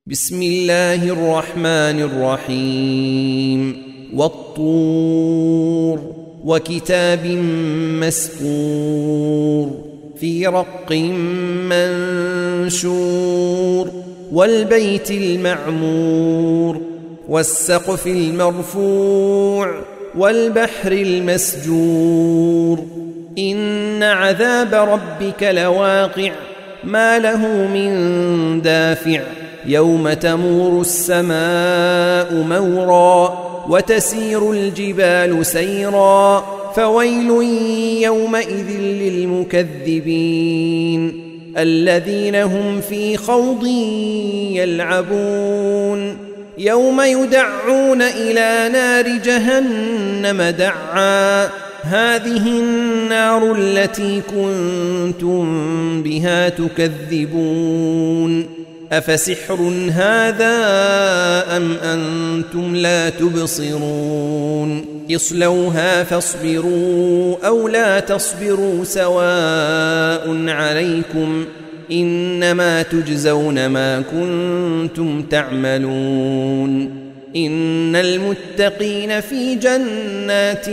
بسم الله الرحمن الرحيم والطور وكتاب مسكور في رق منشور والبيت المعمور والسقف المرفوع والبحر المسجور إن عذاب ربك لواقع ما له من دافع يوم تمور السماء مورا وتسير الجبال سيرا فويل يومئذ للمكذبين الذين هم في خوض يلعبون يوم يدعون إلى نار جهنم دعا هذه النار التي كنتم بها تكذبون أفسحر هذا أم أنتم لا تبصرون اصلوها فاصبروا أو لا تصبروا سواء عليكم إنما تجزون ما كنتم تعملون إن المتقين في جنات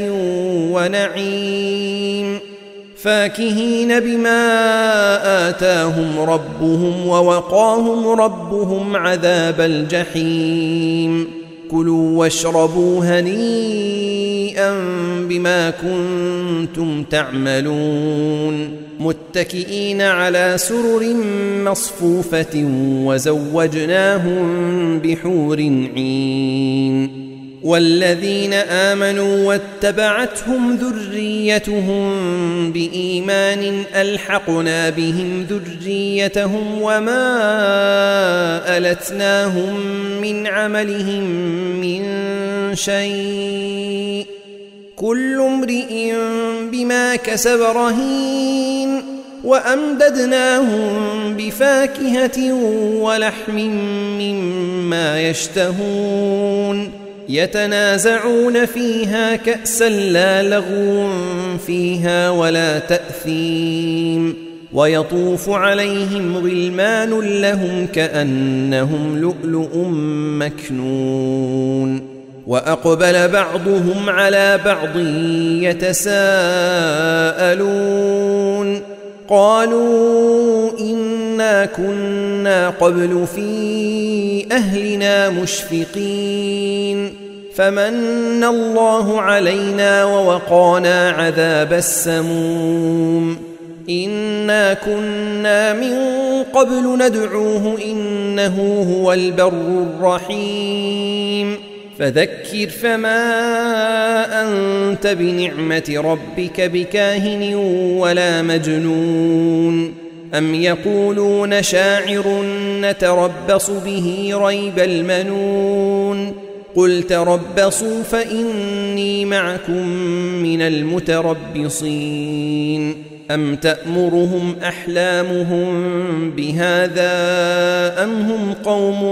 ونعيم فاكهين بما آتاهم ربهم ووقاهم ربهم عذاب الجحيم كلوا واشربوا هنيئا بما كنتم تعملون متكئين على سرر مصفوفة وزوجناهم بحور عين والذين آمنوا واتبعتهم ذريتهم بإيمان ألحقنا بهم ذريتهم وما ألتناهم من عملهم من شيء كل امرئ بما كسب رهين وأمددناهم بفاكهة ولحم مما يشتهون يتنازعون فيها كأسا لا لغو فيها ولا تأثيم ويطوف عليهم غلمان لهم كأنهم لؤلؤ مكنون وأقبل بعضهم على بعض يتساءلون قالوا إنا كنا قبل في أهلنا مشفقين فمن الله علينا ووقانا عذاب السموم إنا كنا من قبل ندعوه إنه هو البر الرحيم فذكر فما أنت بنعمة ربك بكاهن ولا مجنون أم يقولون شاعر نتربص به ريب المنون قل تربصوا فإني معكم من المتربصين أم تأمرهم أحلامهم بهذا أم هم قوم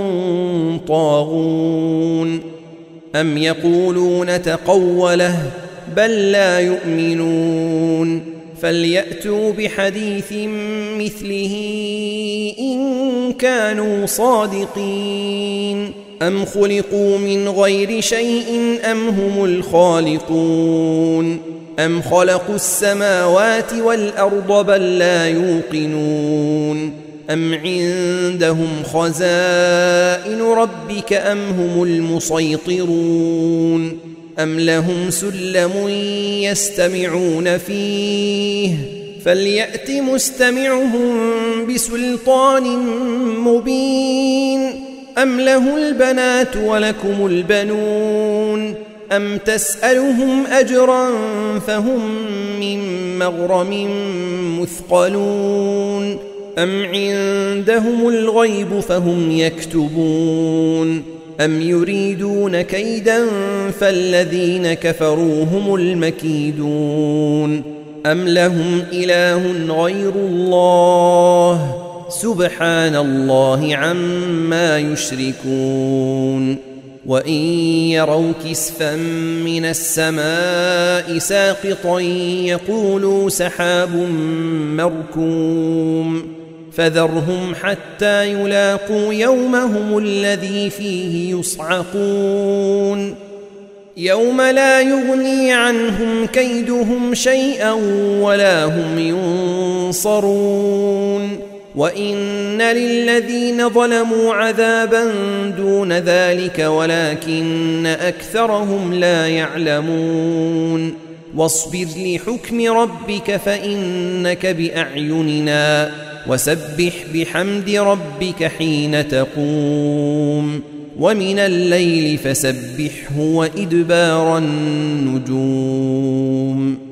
طاغون أم يقولون تقوله بل لا يؤمنون فليأتوا بحديث مثله إن كانوا صادقين أم خلقوا من غير شيء أم هم الخالقون أم خلقوا السماوات والأرض بل لا يوقنون أم عندهم خزائن ربك أم هم المسيطرون أم لهم سلم يستمعون فيه فليأت مستمعهم بسلطان مبين أم له البنات ولكم البنون أم تسألهم أجرا فهم من مغرم مثقلون أم عندهم الغيب فهم يكتبون أم يريدون كيدا فالذين كفروا هم المكيدون أم لهم إله غير الله سبحان الله عما يشركون وإن يروا كسفا من السماء ساقطا يقولوا سحاب مركوم فذرهم حتى يلاقوا يومهم الذي فيه يصعقون يوم لا يغني عنهم كيدهم شيئا ولا هم ينصرون وإن للذين ظلموا عذابا دون ذلك ولكن أكثرهم لا يعلمون واصبر لحكم ربك فإنك بأعيننا وسبح بحمد ربك حين تقوم ومن الليل فسبحه وإدبار النجوم